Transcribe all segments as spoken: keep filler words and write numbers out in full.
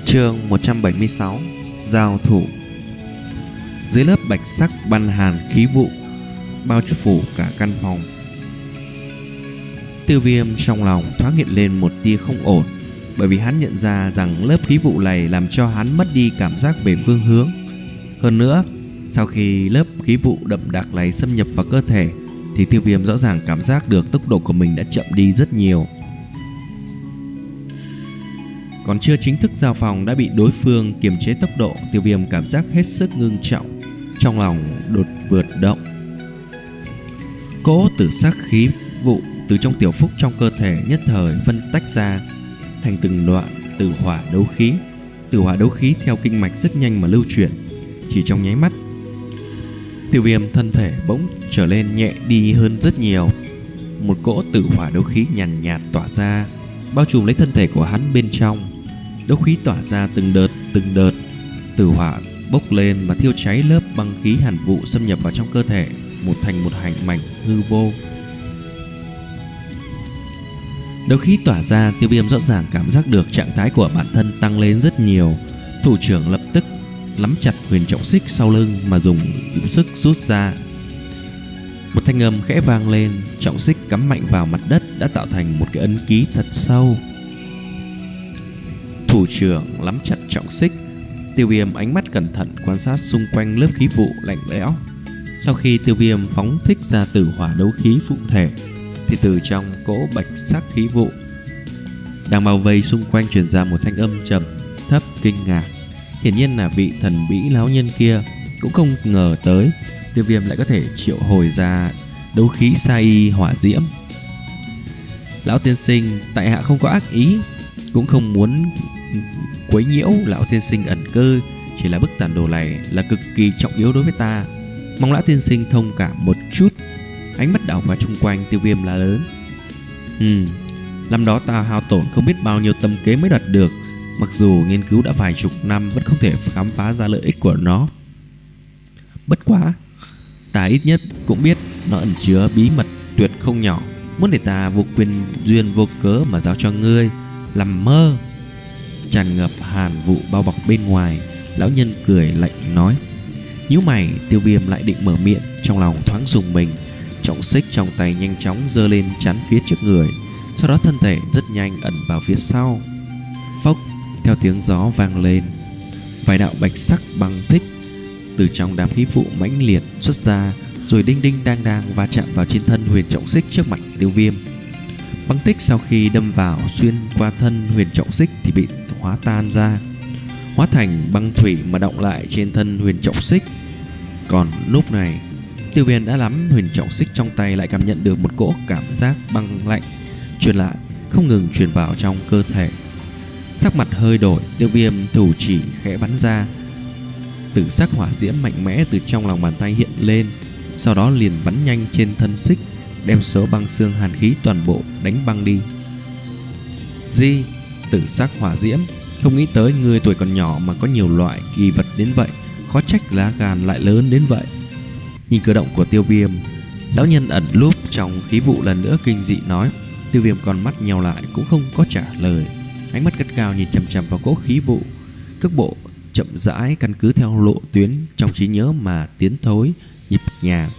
Chương một trăm bảy mươi sáu. Giao thủ. Dưới lớp bạch sắc băng hàn khí vụ bao phủ cả căn phòng, Tiêu Viêm trong lòng thoáng hiện lên một tia không ổn, bởi vì hắn nhận ra rằng lớp khí vụ này làm cho hắn mất đi cảm giác về phương hướng. Hơn nữa, sau khi lớp khí vụ đậm đặc này xâm nhập vào cơ thể, thì Tiêu Viêm rõ ràng cảm giác được tốc độ của mình đã chậm đi rất nhiều. Còn chưa chính thức giao phòng đã bị đối phương kiềm chế tốc độ, Tiêu Viêm cảm giác hết sức ngưng trọng, trong lòng đột vượt động. Cỗ tử sắc khí vụ từ trong tiểu phúc trong cơ thể nhất thời phân tách ra thành từng đoạn tử hỏa đấu khí. Tử hỏa đấu khí theo kinh mạch rất nhanh mà lưu chuyển, chỉ trong nháy mắt, Tiêu Viêm thân thể bỗng trở lên nhẹ đi hơn rất nhiều. Một cỗ tử hỏa đấu khí nhàn nhạt tỏa ra, bao trùm lấy thân thể của hắn bên trong. Đấu khí tỏa ra từng đợt từng đợt, tử hỏa bốc lên và thiêu cháy lớp băng khí hàn vụ xâm nhập vào trong cơ thể, một thành một hành mảnh hư vô. Đấu khí tỏa ra, Tiêu Viêm rõ ràng cảm giác được trạng thái của bản thân tăng lên rất nhiều. Thủ trưởng lập tức nắm chặt huyền trọng xích sau lưng mà dùng sức rút ra. Một thanh âm khẽ vang lên, trọng xích cắm mạnh vào mặt đất đã tạo thành một cái ấn ký thật sâu. Thủ trưởng nắm chặt trọng xích, Tiêu Viêm ánh mắt cẩn thận quan sát xung quanh lớp khí vụ lạnh lẽo. Sau khi Tiêu Viêm phóng thích ra tử hỏa đấu khí phụ thể, thì từ trong cỗ bạch sắc khí vụ đang bao vây xung quanh truyền ra một thanh âm trầm thấp kinh ngạc. Hiển nhiên là vị thần bí lão nhân kia cũng không ngờ tới Tiêu Viêm lại có thể triệu hồi ra đấu khí sa y hỏa diễm. Lão tiên sinh, tại hạ không có ác ý, cũng không muốn quấy nhiễu lão tiên sinh ẩn cư, chỉ là bức tản đồ này là cực kỳ trọng yếu đối với ta, mong lão tiên sinh thông cảm một chút. Ánh mắt đảo qua chung quanh Tiêu Viêm là lớn. Ừ, năm đó ta hao tổn không biết bao nhiêu tâm kế mới đoạt được, mặc dù nghiên cứu đã vài chục năm vẫn không thể khám phá ra lợi ích của nó. Bất quá, ta ít nhất cũng biết nó ẩn chứa bí mật tuyệt không nhỏ, muốn để ta vô quyền duyên vô cớ mà giao cho ngươi, làm mơ. Tràn ngập hàn vụ bao bọc bên ngoài, lão nhân cười lạnh nói. Nhíu mày, Tiêu Viêm lại định mở miệng, trong lòng thoáng rùng mình. Trọng xích trong tay nhanh chóng giơ lên chắn phía trước người, sau đó thân thể rất nhanh ẩn vào phía sau. Phốc, theo tiếng gió vang lên, vài đạo bạch sắc băng tích từ trong đám khí vụ mãnh liệt xuất ra, rồi đinh đinh đang đang va chạm vào trên thân huyền trọng xích trước mặt Tiêu Viêm. Băng tích sau khi đâm vào xuyên qua thân huyền trọng xích thì bị hóa tan ra, hóa thành băng thủy mà đọng lại trên thân huyền trọng xích. Còn lúc này, Tiêu Viêm đã nắm huyền trọng xích trong tay lại cảm nhận được một cỗ cảm giác băng lạnh truyền lại, không ngừng truyền vào trong cơ thể. Sắc mặt hơi đổi, Tiêu Viêm thủ chỉ khẽ bắn ra, tử sắc hỏa diễm mạnh mẽ từ trong lòng bàn tay hiện lên, sau đó liền bắn nhanh trên thân xích, đem số băng xương hàn khí toàn bộ đánh băng đi. Di, tử sắc hỏa diễm, không nghĩ tới người tuổi còn nhỏ mà có nhiều loại kỳ vật đến vậy, khó trách lá gan lại lớn đến vậy. Nhìn cử động của Tiêu Viêm, lão nhân ẩn núp trong khí vụ lần nữa kinh dị nói. Tiêu Viêm con mắt nheo lại cũng không có trả lời, ánh mắt cất cao nhìn chằm chằm vào cỗ khí vụ, cước bộ chậm rãi căn cứ theo lộ tuyến trong trí nhớ mà tiến thối nhịp nhàng.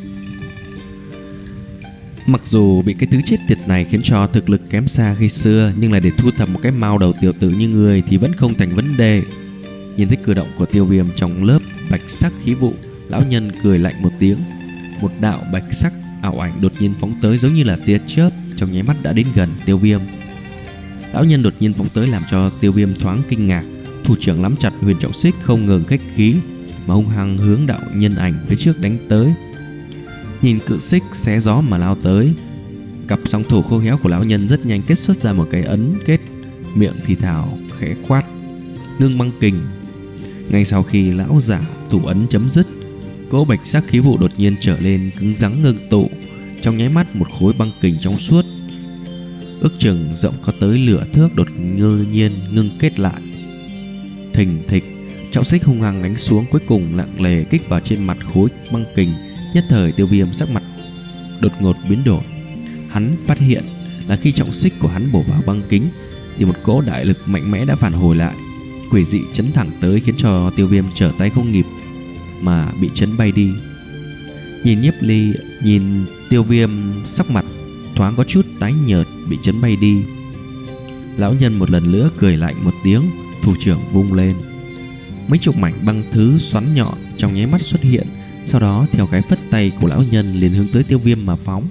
Mặc dù bị cái thứ chết tiệt này khiến cho thực lực kém xa khi xưa, nhưng là để thu thập một cái mao đầu tiểu tử như người thì vẫn không thành vấn đề. Nhìn thấy cử động của Tiêu Viêm trong lớp bạch sắc khí vụ, lão nhân cười lạnh một tiếng. Một đạo bạch sắc ảo ảnh đột nhiên phóng tới giống như là tia chớp, trong nháy mắt đã đến gần Tiêu Viêm. Lão nhân đột nhiên phóng tới làm cho Tiêu Viêm thoáng kinh ngạc, thủ trưởng nắm chặt huyền trọng xích không ngừng khách khí mà hung hăng hướng đạo nhân ảnh phía trước đánh tới. Nhìn cự xích xé gió mà lao tới, cặp song thủ khô héo của lão nhân rất nhanh kết xuất ra một cái ấn kết, miệng thì thào khẽ quát ngưng băng kình. Ngay sau khi lão giả thủ ấn chấm dứt, cỗ bạch sắc khí vụ đột nhiên trở lên cứng rắn ngưng tụ, trong nháy mắt một khối băng kình trong suốt ước chừng rộng có tới lửa thước đột nhiên ngưng kết lại. Thình thịch, trọng xích hung hăng đánh xuống, cuối cùng nặng nề kích vào trên mặt khối băng kình. Nhất thời Tiêu Viêm sắc mặt đột ngột biến đổi. Hắn phát hiện là khi trọng xích của hắn bổ vào băng kính thì một cỗ đại lực mạnh mẽ đã phản hồi lại. quỷ dị chấn thẳng tới, khiến cho Tiêu Viêm trở tay không kịp mà bị chấn bay đi. Nhìn Nhiếp Ly, nhìn Tiêu Viêm sắc mặt thoáng có chút tái nhợt, bị chấn bay đi. Lão nhân một lần nữa cười lạnh một tiếng, thủ trưởng vung lên. Mấy chục mảnh băng thứ xoắn nhọn trong nháy mắt xuất hiện, sau đó theo cái phất tay của lão nhân liền hướng tới Tiêu Viêm mà phóng.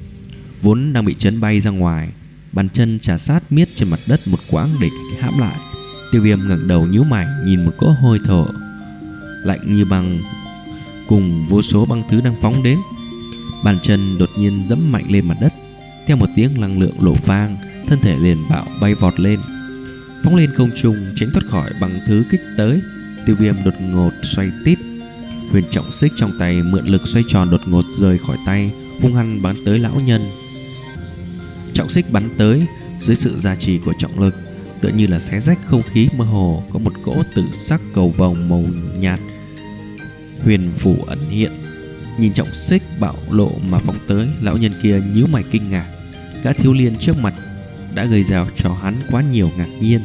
Vốn đang bị chấn bay ra ngoài, bàn chân trà sát miết trên mặt đất một quãng để hãm lại. Tiêu Viêm ngẩng đầu nhíu mày nhìn một cỗ hôi thở lạnh như băng cùng vô số băng thứ đang phóng đến. Bàn chân đột nhiên giẫm mạnh lên mặt đất, theo một tiếng năng lượng nổ vang, thân thể liền bạo bay vọt lên, phóng lên không trung tránh thoát khỏi băng thứ kích tới. Tiêu Viêm đột ngột xoay tít, huyền trọng xích trong tay mượn lực xoay tròn đột ngột rời khỏi tay, hung hăng bắn tới lão nhân. Trọng xích bắn tới dưới sự gia trì của trọng lực, tựa như là xé rách không khí mơ hồ, có một cỗ tử sắc cầu vồng màu nhạt huyền phủ ẩn hiện. Nhìn trọng xích bạo lộ mà phóng tới, lão nhân kia nhíu mày kinh ngạc. Gã thiếu niên trước mặt đã gây ra cho hắn quá nhiều ngạc nhiên.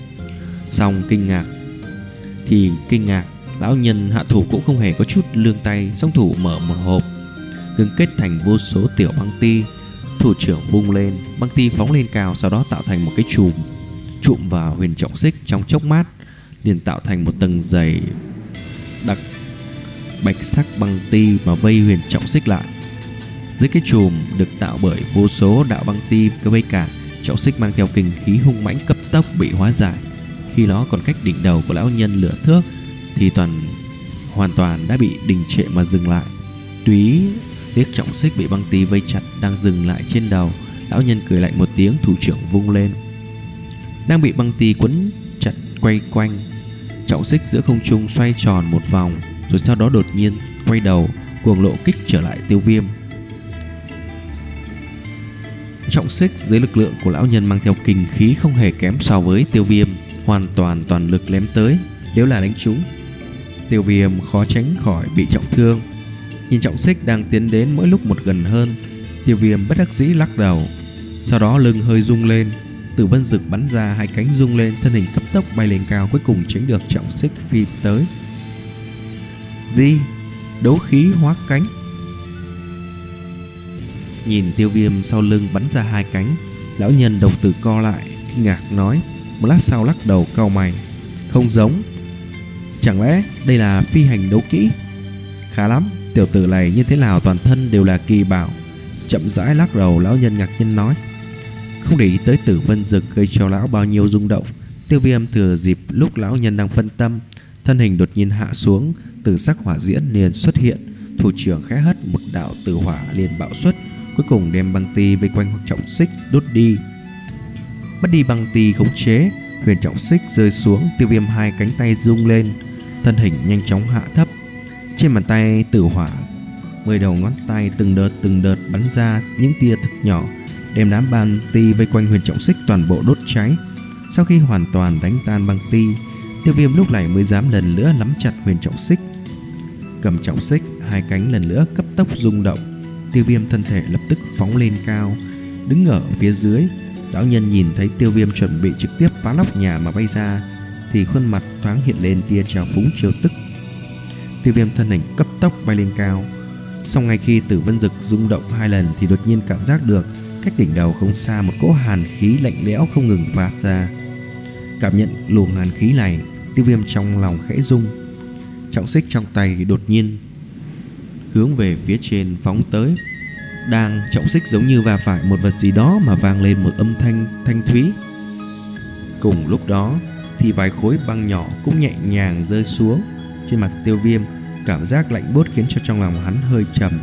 Xong kinh ngạc thì kinh ngạc, lão nhân hạ thủ cũng không hề có chút lương tay, song thủ mở một hộp, ngưng kết thành vô số tiểu băng ti. Thủ trưởng vung lên, băng ti phóng lên cao, sau đó tạo thành một cái chùm, chụm vào huyền trọng xích. Trong chốc mát liền tạo thành một tầng dày đặc bạch sắc băng ti mà vây huyền trọng xích lại. Dưới cái chùm được tạo bởi vô số đạo băng ti vây cả, trọng xích mang theo kinh khí hung mãnh cấp tốc bị hóa giải. Khi nó còn cách đỉnh đầu của lão nhân lửa thước thì toàn hoàn toàn đã bị đình trệ mà dừng lại. Túy tiếc trọng xích bị băng ti vây chặt đang dừng lại trên đầu, lão nhân cười lạnh một tiếng, thủ trưởng vung lên. Đang bị băng ti quấn chặt quay quanh, trọng xích giữa không trung xoay tròn một vòng, rồi sau đó đột nhiên quay đầu cuồng lộ kích trở lại Tiêu Viêm. Trọng xích dưới lực lượng của lão nhân mang theo kinh khí không hề kém so với Tiêu Viêm, hoàn toàn toàn lực lém tới. Nếu là đánh trúng, Tiêu Viêm khó tránh khỏi bị trọng thương. Nhìn trọng xích đang tiến đến mỗi lúc một gần hơn, Tiêu Viêm bất đắc dĩ lắc đầu. Sau đó lưng hơi rung lên, Tử Vân Dực bắn ra hai cánh rung lên, thân hình cấp tốc bay lên cao, cuối cùng tránh được trọng xích phi tới. Gì? Đấu khí hóa cánh. Nhìn Tiêu Viêm sau lưng bắn ra hai cánh, lão nhân đồng tử co lại, kinh ngạc nói. Một lát sau lắc đầu cau mày. Không giống. Chẳng lẽ đây là phi hành đấu kỹ? Khá lắm, tiểu tử này như thế nào toàn thân đều là kỳ bảo. Chậm rãi lắc đầu, lão nhân ngạc nhiên nói. Không để ý tới Tử Vân Dực gây cho lão bao nhiêu rung động, Tiêu Viêm thừa dịp lúc lão nhân đang phân tâm, thân hình đột nhiên hạ xuống, tử sắc hỏa diễm liền xuất hiện. Thủ trưởng khẽ hất một đạo tử hỏa liền bạo xuất, cuối cùng đem băng ti vây quanh trọng xích đốt đi. Mất đi băng ti khống chế, huyền trọng xích rơi xuống. Tiêu Viêm hai cánh tay rung lên, thân hình nhanh chóng hạ thấp. Trên bàn tay tử hỏa, mười đầu ngón tay từng đợt từng đợt bắn ra những tia thực nhỏ, đem đám băng ti vây quanh huyền trọng xích toàn bộ đốt cháy. Sau khi hoàn toàn đánh tan băng ti, Tiêu Viêm lúc này mới dám lần nữa nắm chặt huyền trọng xích. Cầm trọng xích, hai cánh lần nữa cấp tốc rung động. Tiêu Viêm thân thể lập tức phóng lên cao, đứng ở phía dưới. Lão nhân nhìn thấy Tiêu Viêm chuẩn bị trực tiếp phá nóc nhà mà bay ra, thì khuôn mặt thoáng hiện lên tia trào phúng chiêu tức. Tiêu Viêm thân hình cấp tốc bay lên cao. Sau ngay khi Tử Vân Dực rung động hai lần thì đột nhiên cảm giác được cách đỉnh đầu không xa một cỗ hàn khí lạnh lẽo không ngừng phát ra. Cảm nhận luồng hàn khí này, Tiêu Viêm trong lòng khẽ rung. Trọng xích trong tay đột nhiên hướng về phía trên phóng tới. Đang trọng xích giống như va phải một vật gì đó mà vang lên một âm thanh thanh thúy. Cùng lúc đó thì vài khối băng nhỏ cũng nhẹ nhàng rơi xuống trên mặt Tiêu Viêm. Cảm giác lạnh buốt khiến cho trong lòng hắn hơi trầm.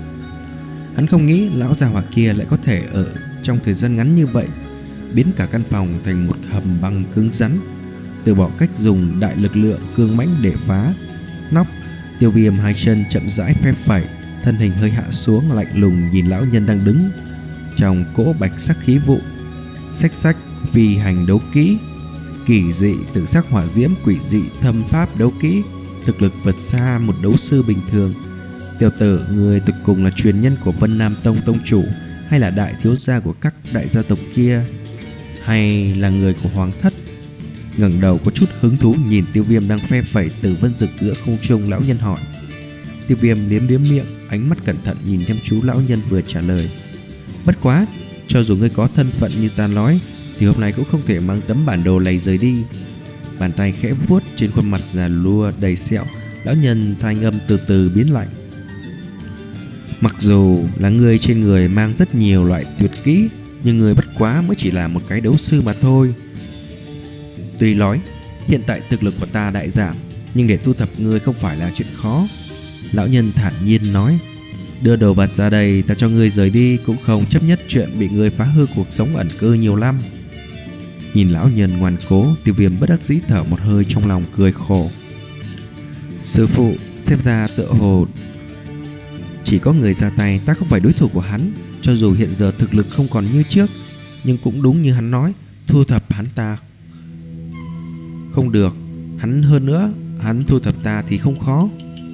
Hắn không nghĩ lão già hỏa kia lại có thể ở trong thời gian ngắn như vậy biến cả căn phòng thành một hầm băng cứng rắn. Từ bỏ cách dùng đại lực lượng cương mãnh để phá nóc, Tiêu Viêm hai chân chậm rãi phép phẩy, thân hình hơi hạ xuống, lạnh lùng nhìn lão nhân đang đứng trong cỗ bạch sắc khí vụ. Xách xách phi hành đấu kỹ, kỳ dị tử sắc hỏa diễm, quỷ dị thâm pháp đấu kỹ, thực lực vượt xa một đấu sư bình thường. Tiểu tử, người thực cùng là truyền nhân của Vân Nam Tông tông chủ, hay là đại thiếu gia của các đại gia tộc kia, hay là người của hoàng thất? ngẩng đầu có chút hứng thú nhìn Tiêu Viêm đang phe phẩy từ vân dực giữa không trung. Lão nhân hỏi. Tiêu Viêm liếm liếm miệng, ánh mắt cẩn thận nhìn chăm chú lão nhân vừa trả lời. Bất quá, cho dù ngươi có thân phận như ta nói thì hôm nay cũng không thể mang tấm bản đồ này rời đi. Bàn tay khẽ vuốt trên khuôn mặt già lua đầy sẹo, lão nhân thanh âm từ từ biến lạnh. Mặc dù là ngươi trên người mang rất nhiều loại tuyệt kỹ, nhưng ngươi bất quá mới chỉ là một cái đấu sư mà thôi. Tuy nói hiện tại thực lực của ta đại giảm, nhưng để thu thập ngươi không phải là chuyện khó. Lão nhân thản nhiên nói. Đưa đồ vật ra đây, ta cho ngươi rời đi, cũng không chấp nhất chuyện bị ngươi phá hư cuộc sống ẩn cư nhiều năm. Nhìn lão nhân ngoan cố, Tiêu Viêm bất đắc dĩ thở một hơi, trong lòng cười khổ. Sư phụ, xem ra tựa hồ chỉ có người ra tay, ta không phải đối thủ của hắn. Cho dù hiện giờ thực lực không còn như trước, nhưng cũng đúng như hắn nói, thu thập hắn ta không được. Hắn hơn nữa, hắn thu thập ta thì không khó.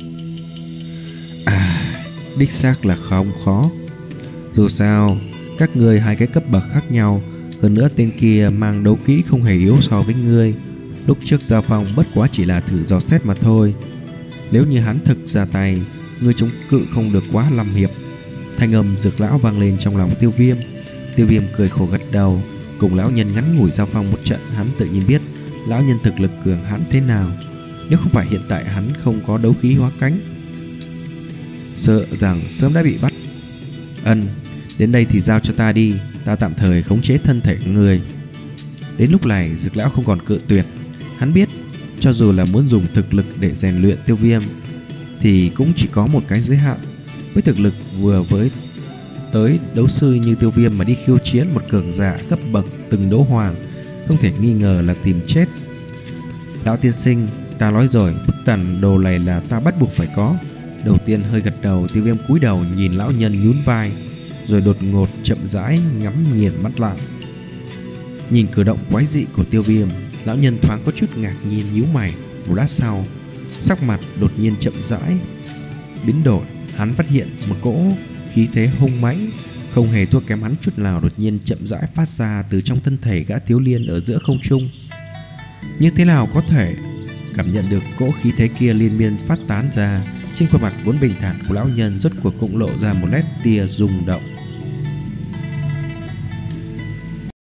À, đích xác là không khó. Dù sao, các ngươi hai cái cấp bậc khác nhau, hơn nữa tên kia mang đấu kỹ không hề yếu so với ngươi. Lúc trước giao phong bất quá chỉ là thử dò xét mà thôi. Nếu như hắn thực ra tay, ngươi chống cự không được quá năm hiệp. Thanh âm Dược lão vang lên trong lòng Tiêu Viêm. Tiêu Viêm cười khổ gật đầu. Cùng lão nhân ngắn ngủi giao phong một trận, hắn tự nhiên biết lão nhân thực lực cường hãn thế nào. Nếu không phải hiện tại hắn không có đấu khí hóa cánh, sợ rằng sớm đã bị bắt. Ân, đến đây thì giao cho ta đi, ta tạm thời khống chế thân thể người. Đến lúc này Dược lão không còn cự tuyệt. Hắn biết cho dù là muốn dùng thực lực để rèn luyện Tiêu Viêm thì cũng chỉ có một cái giới hạn. Với thực lực vừa với tới đấu sư như Tiêu Viêm mà đi khiêu chiến một cường giả cấp bậc từng đấu hoàng, không thể nghi ngờ là tìm chết. Lão tiên sinh, ta nói rồi, bức tàn đồ này là ta bắt buộc phải có. Đầu tiên hơi gật đầu, Tiêu Viêm cúi đầu nhìn lão nhân nhún vai, rồi đột ngột chậm rãi ngắm nghiền mắt lại. Nhìn cử động quái dị của Tiêu Viêm, lão nhân thoáng có chút ngạc nhiên nhíu mày. Một lát sau, sắc mặt đột nhiên chậm rãi biến đổi. Hắn phát hiện một cỗ khí thế hung mãnh không hề thua kém hắn chút nào đột nhiên chậm rãi phát ra từ trong thân thể gã thiếu niên ở giữa không trung. Như thế nào có thể? Cảm nhận được cỗ khí thế kia liên miên phát tán ra, trên khuôn mặt vốn bình thản của lão nhân rốt cuộc cũng lộ ra một nét tia rung động.